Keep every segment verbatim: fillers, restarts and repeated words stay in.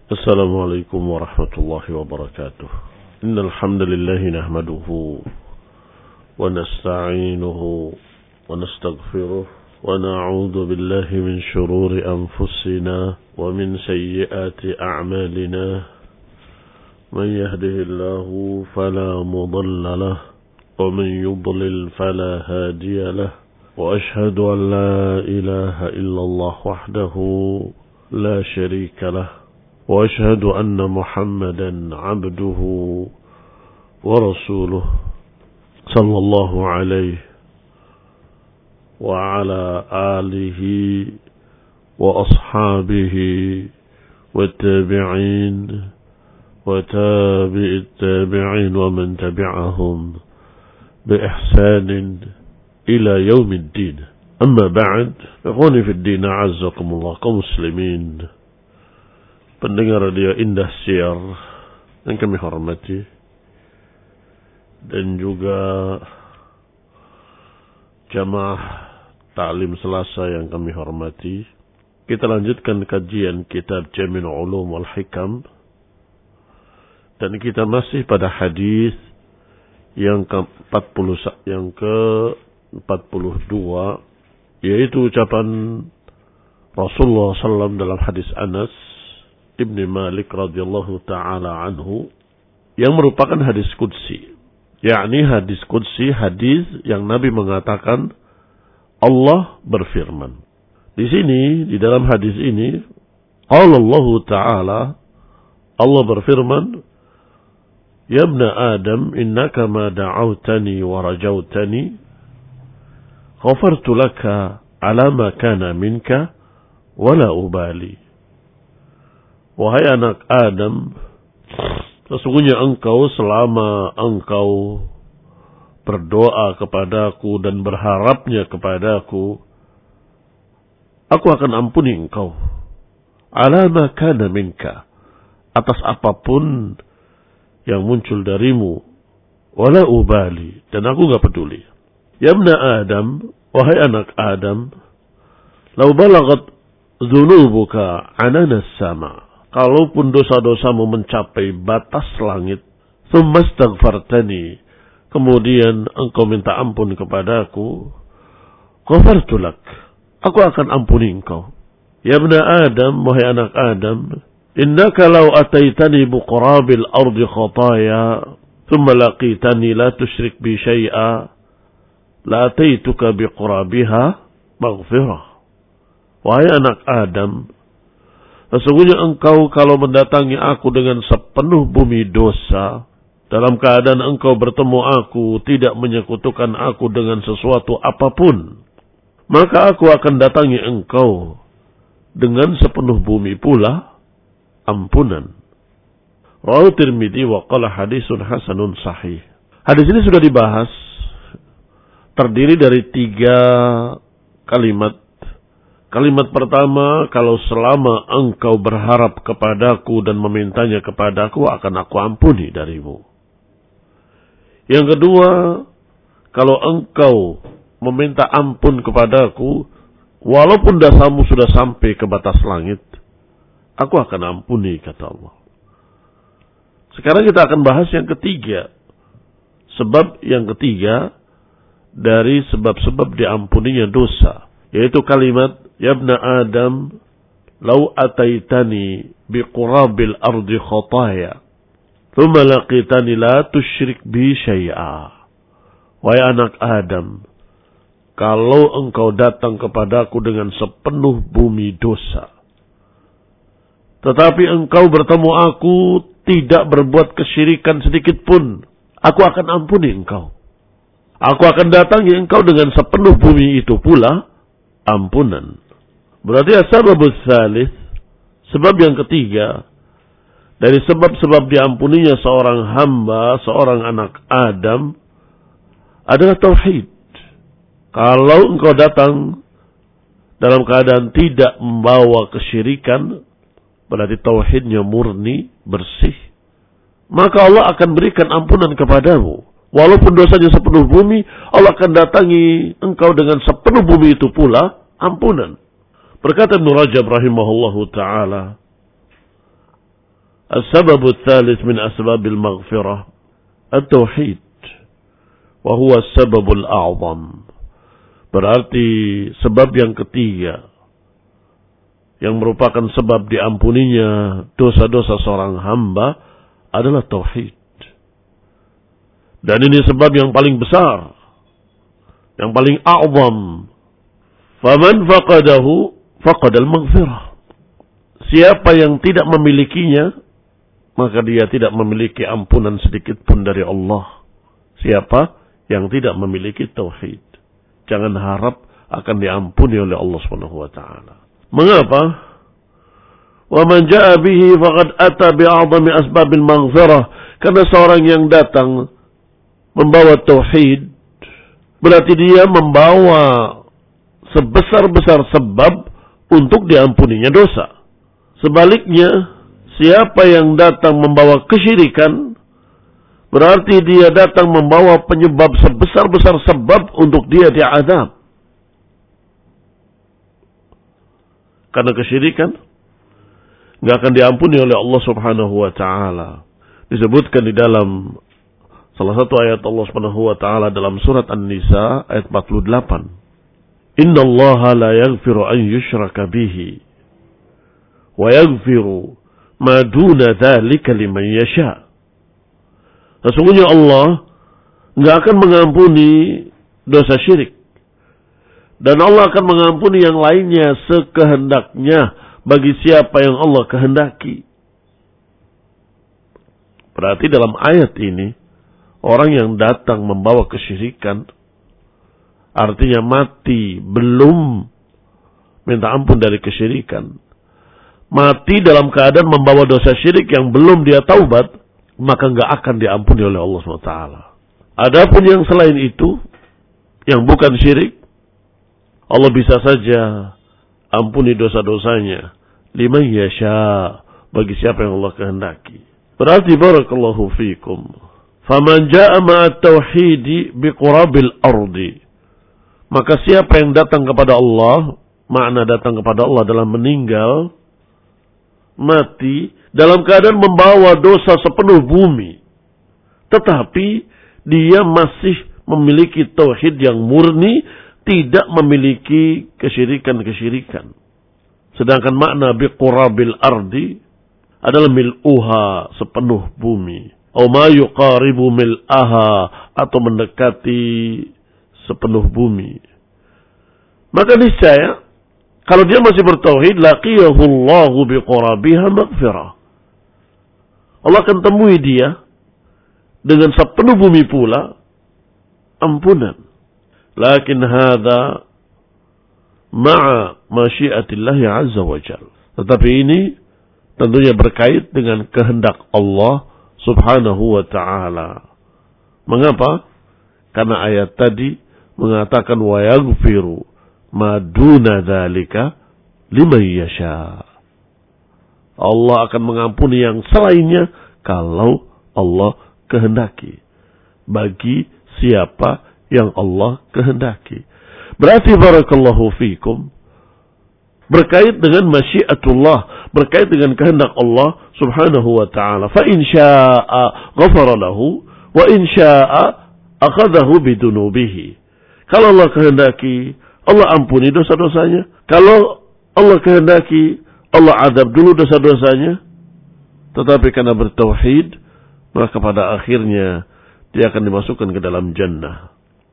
السلام عليكم ورحمة الله وبركاته. إن الحمد لله نحمده ونستعينه ونستغفره ونعوذ بالله من شرور أنفسنا ومن سيئات أعمالنا. من يهده الله فلا مضل له ومن يضلل فلا هادي له. وأشهد أن لا إله إلا الله وحده لا شريك له. وأشهد أن محمدا عبده ورسوله صلى الله عليه وعلى آله وأصحابه والتابعين وتابع التابعين ومن تبعهم بإحسان إلى يوم الدين. أما بعد، إخواني في الدين أعزكم الله كمسلمين, pendengar radio Indah Siar yang kami hormati, dan juga jamaah Ta'lim Selasa yang kami hormati. Kita lanjutkan kajian kitab Jami'ul Ulum wal Hikam, dan kita masih pada hadis yang ke empat puluh yang ke empat puluh dua, yaitu ucapan Rasulullah sallallahu alaihi wasallam dalam hadis Anas Ibni Malik radhiyallahu ta'ala anhu, yang merupakan hadis qudsi, yakni hadis qudsi, hadis yang Nabi mengatakan Allah berfirman. Di sini, di dalam hadis ini, Allah Ta'ala, Allah berfirman, Ya ibna Adam, innaka ma da'autani wa rajautani, ghafartu laka ala ma kana minka, wala ubali. Wahai anak Adam, sesungguhnya engkau selama engkau berdoa kepadaku dan berharapnya kepadaku, aku akan ampuni engkau. Ala ma kana minka, atas apapun yang muncul darimu. Wala ubali, dan aku gak peduli. Ya ibna Adam, wahai anak Adam, lau balagat dhunubuka ananas sama, kalaupun dosa-dosamu mencapai batas langit, tsumma astaghfartani, kemudian engkau minta ampun kepadaku, ghafartu lak, aku akan ampuni engkau. Ya ibna Adam, wahai anak Adam, innaka law ataitani biqurabil ardi khataya, thumma laqitani la tusyrik bi syai'a, la ataituka biqurabiha maghfirah. Wahai anak Adam, sesungguhnya engkau kalau mendatangi aku dengan sepenuh bumi dosa, dalam keadaan engkau bertemu aku, tidak menyekutukan aku dengan sesuatu apapun, maka aku akan datangi engkau dengan sepenuh bumi pula ampunan. Rawahu Tirmidzi wa qala hadisun hasanun sahih. Hadis ini sudah dibahas, terdiri dari tiga kalimat. Kalimat pertama, kalau selama engkau berharap kepadaku dan memintanya kepadaku, akan aku ampuni darimu. Yang kedua, kalau engkau meminta ampun kepadaku, walaupun dosamu sudah sampai ke batas langit, aku akan ampuni, kata Allah. Sekarang kita akan bahas yang ketiga. Sebab yang ketiga dari sebab-sebab diampuninya dosa, yaitu kalimat, Ya ibna Adam, lau ataitani biqurabil ardi khataya, thumma laqitani la tusyrik bi syai'a. Wahai anak Adam, kalau engkau datang kepadaku dengan sepenuh bumi dosa, tetapi engkau bertemu aku tidak berbuat kesyirikan sedikit pun, aku akan ampuni engkau. Aku akan datangi engkau dengan sepenuh bumi itu pula ampunan. Berarti asbabus tsalits, sebab yang ketiga dari sebab-sebab diampuninya seorang hamba, seorang anak Adam, adalah tauhid. Kalau engkau datang dalam keadaan tidak membawa kesyirikan, berarti tauhidnya murni, bersih, maka Allah akan berikan ampunan kepadamu. Walaupun dosanya sepenuh bumi, Allah akan datangi engkau dengan sepenuh bumi itu pula ampunan. Berkata Ibnu Rajab rahimahullahu ta'ala, As-sababu tsalits min asbabil maghfirah at-tauhid wa huwa as-sababul a'zam. Berarti sebab yang ketiga yang merupakan sebab diampuninya dosa-dosa seorang hamba adalah tauhid. Dan ini sebab yang paling besar, yang paling a'zam. Faman faqadahu faqadal maghfirah. Siapa yang tidak memilikinya, maka dia tidak memiliki ampunan sedikit pun dari Allah. Siapa yang tidak memiliki tauhid, jangan harap akan diampuni oleh Allah Subhanahu wa taala. Mengapa? Wa man jaa bihi faqad ata bi a'zami asbabil maghfirah. Karena seorang yang datang membawa tauhid, berarti dia membawa sebesar-besar sebab untuk diampuninya dosa. Sebaliknya, siapa yang datang membawa kesyirikan, berarti dia datang membawa penyebab sebesar-besar sebab untuk dia diazab. Karena kesyirikan nggak akan diampuni oleh Allah Subhanahu wa taala. Disebutkan di dalam salah satu ayat Allah Subhanahu wa taala dalam surat An-Nisa ayat empat puluh delapan. Innallaha la yaghfiru an yushraka bihi wa yaghfiru ma duna dzalika liman yasha. Sesungguhnya Allah enggak akan mengampuni dosa syirik, dan Allah akan mengampuni yang lainnya sekehendaknya bagi siapa yang Allah kehendaki. Berarti dalam ayat ini, orang yang datang membawa kesyirikan, artinya mati belum minta ampun dari kesyirikan, mati dalam keadaan membawa dosa syirik yang belum dia taubat, maka enggak akan diampuni oleh Allah subhanahu wa taala. Adapun yang selain itu, yang bukan syirik, Allah bisa saja ampuni dosa-dosanya liman yasha, bagi siapa yang Allah kehendaki. Berarti barakallahu fikum, faman jaa ma'at tauhidi biqurabil ardi, maka siapa yang datang kepada Allah, makna datang kepada Allah adalah meninggal, mati dalam keadaan membawa dosa sepenuh bumi, tetapi dia masih memiliki tauhid yang murni, tidak memiliki kesyirikan-kesyirikan. Sedangkan makna biqurabil ardi adalah mil'uha, sepenuh bumi, atau ma yuqaribu mil'aha, atau mendekati sepenuh bumi. Maka niscaya kalau dia masih bertauhid, laqiyahu Allahu biqurabiha maghfirah. Allah akan temui dia dengan sepenuh bumi pula ampunan. Lakin hadza ma'a masyiatillahi azza wa jalla. Tetapi ini tentunya berkait dengan kehendak Allah subhanahu wa ta'ala. Mengapa? Karena ayat tadi mengatakan wa yaghfiru ma duna dzalika liman yasha. Allah akan mengampuni yang selainnya kalau Allah kehendaki, bagi siapa yang Allah kehendaki. Berarti barakallahu fikum, berkait dengan masyiatullah, berkait dengan kehendak Allah subhanahu wa ta'ala. Fa in syaa'a ghafara lahu wa in syaa'a akhadahu bidunubihi. Kalau Allah kehendaki, Allah ampuni dosa-dosanya. Kalau Allah kehendaki, Allah adab dulu dosa-dosanya. Tetapi karena bertauhid, maka pada akhirnya dia akan dimasukkan ke dalam jannah.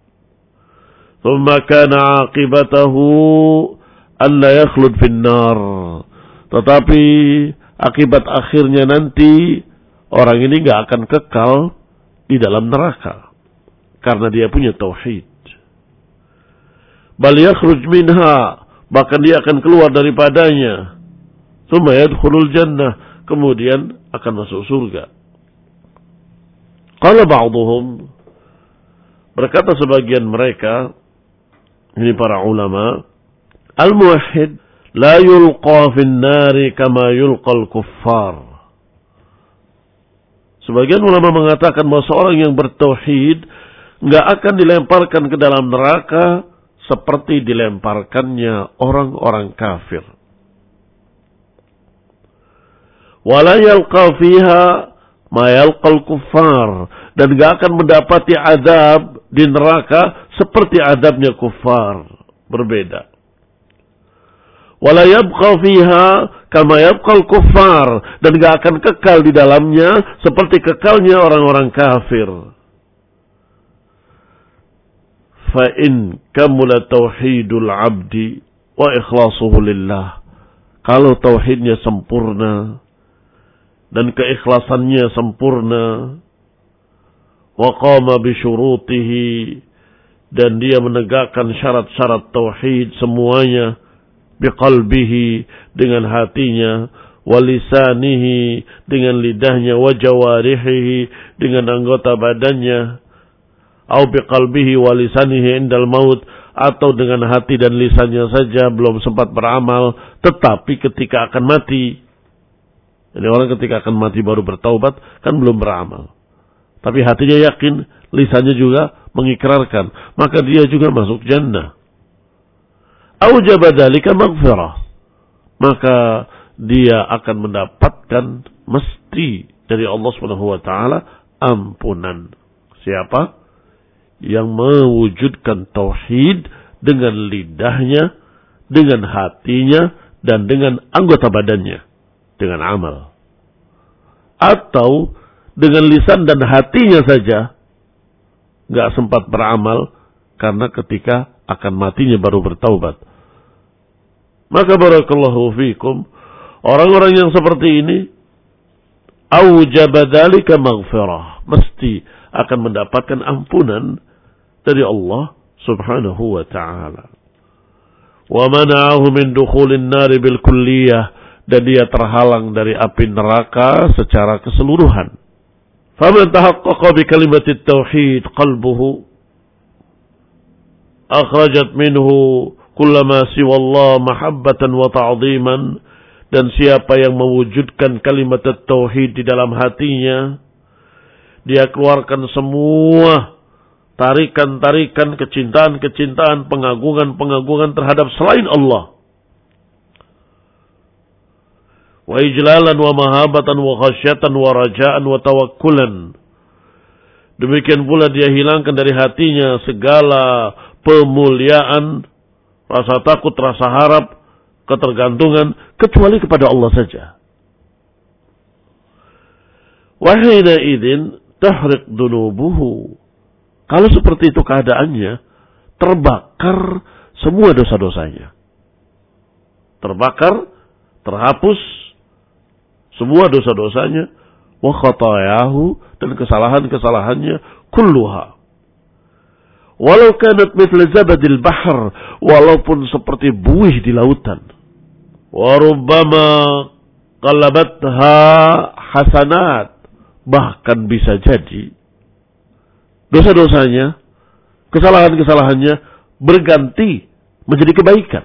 Thumma kana 'aqibatahu alla yakhlud finnar. Tetapi akibat akhirnya nanti orang ini enggak akan kekal di dalam neraka karena dia punya tauhid. Bal yakhruj minha, bahkan dia akan keluar daripadanya. Tsumma yadkhulul jannah, kemudian akan masuk surga. Qala ba'dhum, berkata sebagian mereka, ini para ulama, al-muwahhid la yulqa fin nari kama yulqal kuffar. Sebagian ulama mengatakan bahwa seorang yang bertauhid enggak akan dilemparkan ke dalam neraka seperti dilemparkannya orang-orang kafir. Wala yalqa fiha ma yalqal kuffar, dan gak akan mendapati azab di neraka seperti azabnya kuffar, berbeda. Wala yabqa fiha kama yabqal kuffar, dan gak akan kekal di dalamnya seperti kekalnya orang-orang kafir. Fa in kamula tauhidul abdi wa ikhlasuhu lillah, kalau tauhidnya sempurna dan keikhlasannya sempurna, wa qama bi syurutihi, dan dia menegakkan syarat-syarat tauhid semuanya, biqalbihi, dengan hatinya, wa lisanihi, dengan lidahnya, wa jawarihi, dengan anggota badannya, au biqalbihi wa lisanihi indal maut, atau dengan hati dan lisannya saja belum sempat beramal, tetapi ketika akan mati. Jadi orang ketika akan mati baru bertaubat, kan belum beramal. Tapi hatinya yakin, lisannya juga mengikrarkan, maka dia juga masuk jannah. Aujaba dzalika maghfirah, maka dia akan mendapatkan mesti dari Allah Subhanahu wa taala ampunan. Siapa yang mewujudkan tauhid dengan lidahnya, dengan hatinya, dan dengan anggota badannya, dengan amal. Atau dengan lisan dan hatinya saja gak sempat beramal karena ketika akan matinya baru bertaubat. Maka barakallahu fikum, orang-orang yang seperti ini aujaba dzalika maghfirah, mesti akan mendapatkan ampunan dari Allah Subhanahu wa ta'ala. Wa mana'ahu min dukhulin nari bil kulliyah, dan dia terhalang dari api neraka secara keseluruhan. Faman tahaqqaqa bi kalimatit tauhid qalbuhu akhrajat minhu kullama siwallah mahabbatan wa ta'ziman, dan siapa yang mewujudkan kalimat tauhid di dalam hatinya, dia keluarkan semua tarikan-tarikan kecintaan-kecintaan, pengagungan-pengagungan terhadap selain Allah. Wa ijlalan wa mahabatan wa khasyatan wa rajaan wa tawakkulan. Demikian pula dia hilangkan dari hatinya segala pemuliaan, rasa takut, rasa harap, ketergantungan, kecuali kepada Allah saja. Wa hina idzin tahriq dunubuhu. Kalau seperti itu keadaannya, terbakar semua dosa-dosanya. Terbakar, terhapus semua dosa-dosanya, wa khatayahu, dan kesalahan-kesalahannya, kulluha. Walau kanat mithla zabadil bahr, walaupun seperti buih di lautan. Wa rubbama qallabatha hasanat, bahkan bisa jadi dosa-dosanya, kesalahan-kesalahannya berganti menjadi kebaikan.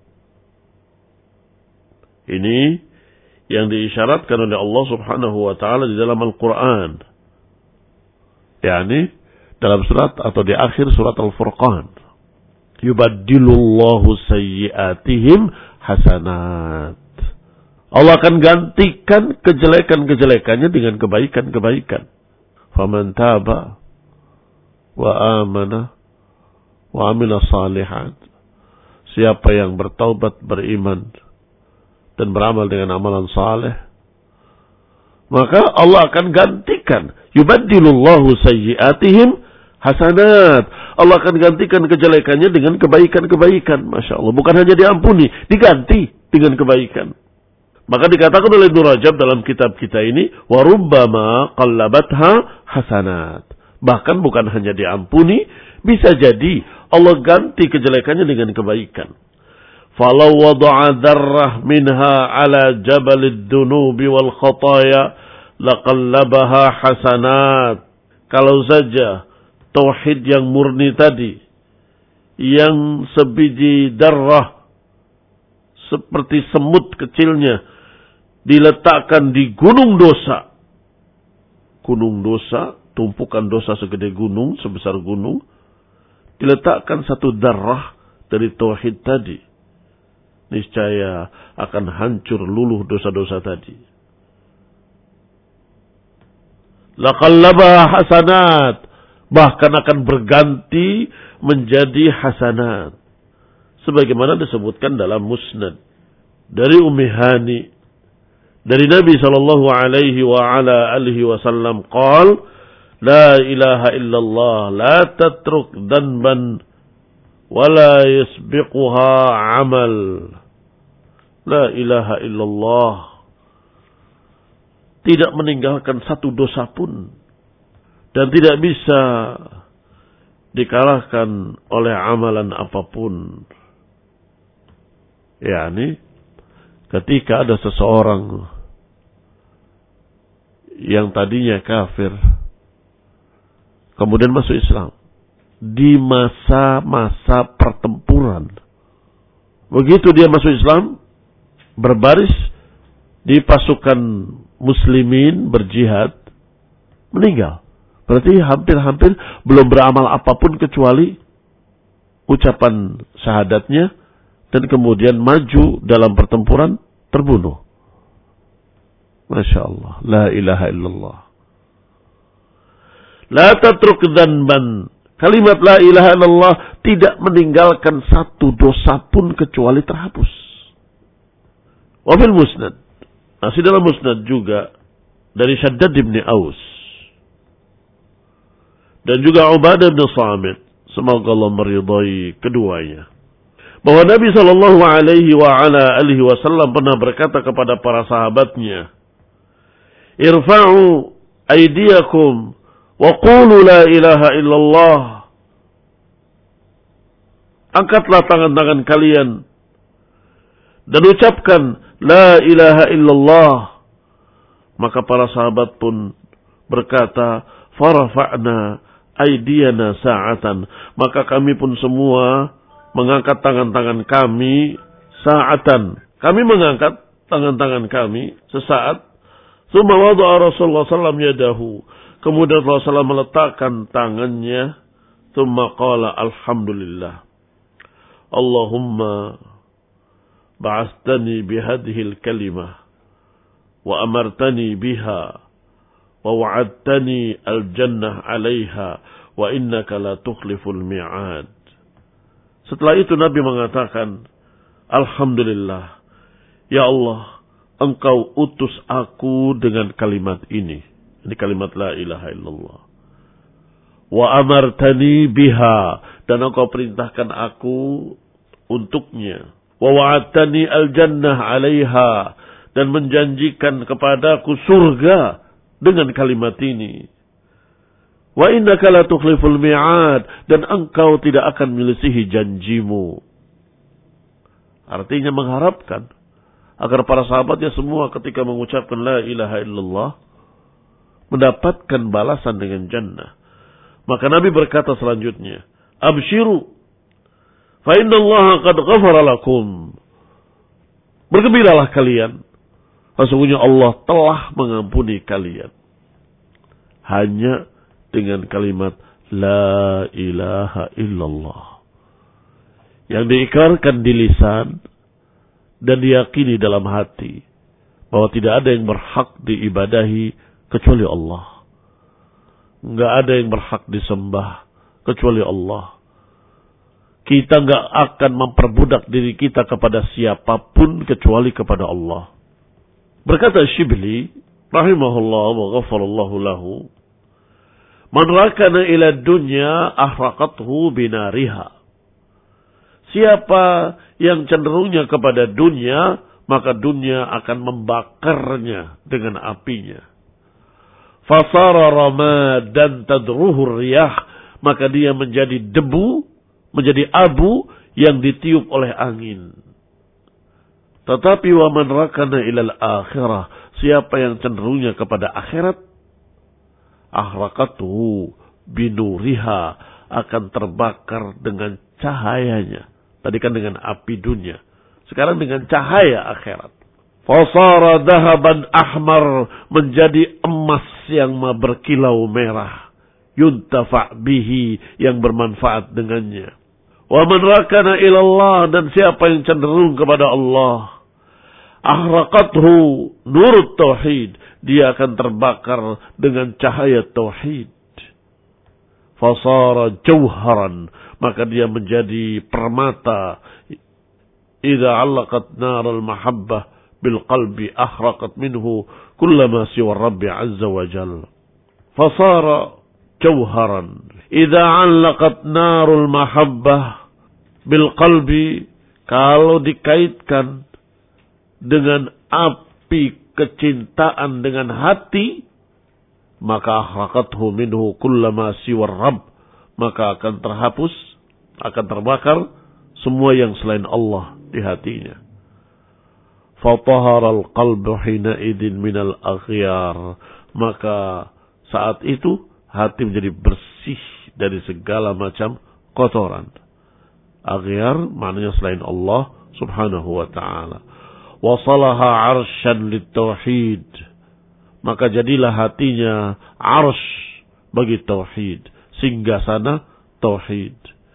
Ini yang diisyaratkan oleh Allah Subhanahu wa taala di dalam Al-Qur'an. yakni dalam surat atau di akhir surat Al-Furqan. Yubaddilullahu sayyiatihim hasanat. Allah akan gantikan kejelekan-kejelekannya dengan kebaikan-kebaikan. Faman taba wa amana wa amila salihat. Siapa yang bertaubat, beriman, dan beramal dengan amalan saleh, maka Allah akan gantikan. Yubaddilullahu sayyiatihim hasanat. Allah akan gantikan kejelekannya dengan kebaikan-kebaikan. Masya Allah. Bukan hanya diampuni, diganti dengan kebaikan. Maka dikatakan oleh Ibnu Rajab dalam kitab kita ini, warubbama qallabatha hasanat. Bahkan bukan hanya diampuni, bisa jadi Allah ganti kejelekannya dengan kebaikan. Falau wada'a dzarrah minha ala jabalid dunubi wal khataya laqallabaha hasanat. Kalau saja tauhid yang murni tadi, yang sebiji darrah seperti semut kecilnya, diletakkan di gunung dosa. Gunung dosa, tumpukan dosa segede gunung, sebesar gunung, diletakkan satu darrah dari tauhid tadi, niscaya akan hancur luluh dosa-dosa tadi. laqallabaha hasanat, bahkan akan berganti menjadi hasanat. Sebagaimana disebutkan dalam Musnad dari Ummi Hani dari Nabi sallallahu alaihi wa ala alihi wasallam qaal la ilaha illallah la tatruk dhanban wa la yasbiquha amal. La ilaha illallah, tidak meninggalkan satu dosa pun dan tidak bisa dikalahkan oleh amalan apapun. Yani ketika ada seseorang yang tadinya kafir kemudian masuk Islam di masa-masa pertempuran, begitu dia masuk Islam, berbaris di pasukan muslimin berjihad, meninggal. Berarti hampir-hampir belum beramal apapun kecuali ucapan syahadatnya, dan kemudian maju dalam pertempuran, terbunuh. Masya Allah. La ilaha illallah. La tatruk dzanban. Kalimat la ilaha illallah tidak meninggalkan satu dosa pun kecuali terhapus. Wabil musnad. Masih dalam musnad juga dari Shaddad bin Aus. Dan juga Ubadah bin Samit. Semoga Allah meridai keduanya. Bahwa Nabi sallallahu alaihi wa ala alihi wasallam pernah berkata kepada para sahabatnya, irfa'u aydiyakum wa qulu la ilaha illallah. Angkatlah tangan-tangan kalian dan ucapkan la ilaha illallah. Maka para sahabat pun berkata, farafa'na aydiyana sa'atan. Maka kami pun semua mengangkat tangan-tangan kami sa'atan. Kami mengangkat tangan-tangan kami sesaat. Tsumma wada'a Rasulullah sallallahu alaihi wasallam yadahu. Kemudian Rasulullah sallallahu alaihi wasallam meletakkan tangannya. Tsumma qala alhamdulillah. Allahumma ba'astani bihadhil kalimah wa amartani biha wa wa'adtani al-jannah 'alaiha wa innaka la tukhliful mi'ad. Setelah itu Nabi mengatakan, alhamdulillah, ya Allah, Engkau utus aku dengan kalimat ini. Ini kalimat la ilaha illallah. Wa amartani biha, dan Engkau perintahkan aku untuknya. Wa wa'adtani al-jannah 'alaiha, dan menjanjikan kepadaku surga dengan kalimat ini. Wa innaka la tukhliful mi'ad, dan engkau tidak akan menyelisihi janjimu. Artinya mengharapkan agar para sahabatnya semua ketika mengucapkan la ilaha illallah mendapatkan balasan dengan jannah. Maka Nabi berkata selanjutnya, abshiru fa innallaha qad ghafara lakum. Bergembiralah kalian, sesungguhnya Allah telah mengampuni kalian. Hanya dengan kalimat la ilaha illallah yang diikrarkan di lisan dan diyakini dalam hati bahwa tidak ada yang berhak diibadahi kecuali Allah. Enggak ada yang berhak disembah kecuali Allah. Kita enggak akan memperbudak diri kita kepada siapapun kecuali kepada Allah. Berkata Shibli rahimahullah wa ghafarallahu lahu, man rakana ila dunya ahraqathu binariha. Siapa yang cenderungnya kepada dunia, maka dunia akan membakarnya dengan apinya. Fasara ramadan tadruhu riyah, maka dia menjadi debu, menjadi abu yang ditiup oleh angin. Tetapi wa man rakana ila al-akhirah, siapa yang cenderungnya kepada akhirat, ahraqatuhu binuriha, akan terbakar dengan cahayanya. Tadi kan dengan api dunia, sekarang dengan cahaya akhirat. Fasara dahaban ahmar, menjadi emas yang berkilau merah. Yuntafa bihi, yang bermanfaat dengannya. Wa man rakana ilallah, dan siapa yang cenderung kepada Allah, Ahraqathu nurut tauhid. Dia akan terbakar dengan cahaya tauhid. Fasara jauharan. Maka dia menjadi permata. Idza 'allaqat naral mahabbah bil qalbi ahraqat minhu kullama siwa Rabbi azza wa jalla. Fasara jauharan. Idza 'allaqat narul mahabbah bil qalbi, kalau dikaitkan dengan api kecintaan dengan hati, maka ahraqathu minhu kullama siwa Rabb, maka akan terhapus, akan terbakar semua yang selain Allah di hatinya. Fatahara al-qalbu hina idin minal aghyar, maka saat itu hati menjadi bersih dari segala macam kotoran. Aghyar maknanya selain Allah subhanahu wa ta'ala. Wasalaha arsyan lit-tauhid, maka jadilah hatinya arsy bagi tauhid, singgasana tauhid.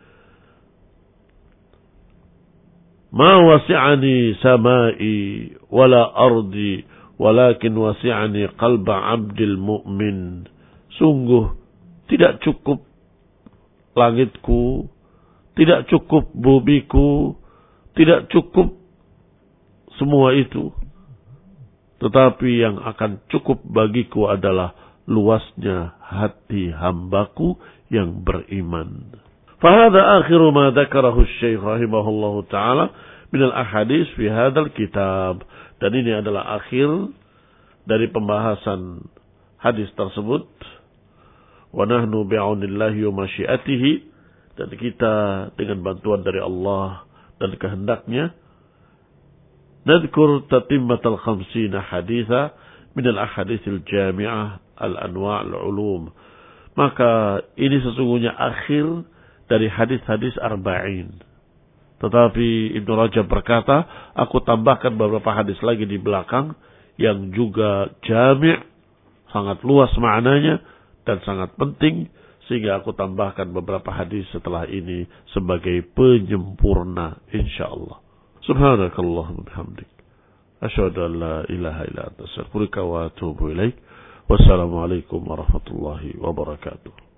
Ma wasi'ani samai wala ardi walakin wasi'ani qalba 'abdil mu'min. Sungguh tidak cukup langitku, tidak cukup bumiku, tidak cukup semua itu. Tetapi yang akan cukup bagiku adalah luasnya hati hambaku yang beriman. Fahada akhiru ma dzakarahu Syekh rahimahullahu taala min al-ahadits fi hadzal kitab. Dan ini adalah akhir dari pembahasan hadis tersebut. Wa nahnu bi'aunillahi wa masyiatihi, dan kita dengan bantuan dari Allah dan kehendaknya nadhkur tatimmatal khamsina haditha min al-ahaditsil jami'ah al-anwa' al-ulum. Maka ini sesungguhnya akhir dari hadis-hadis arba'in. Tetapi Ibnu Rajab berkata, aku tambahkan beberapa hadis lagi di belakang yang juga jami', sangat luas maknanya dan sangat penting, sehingga aku tambahkan beberapa hadis setelah ini sebagai penyempurna insyaallah. Subhanakallahumma bihamdik, asyhadu an la ilaha illa anta, astaghfiruka wa atubu ilaik. Wassalamualaikum warahmatullahi wabarakatuh.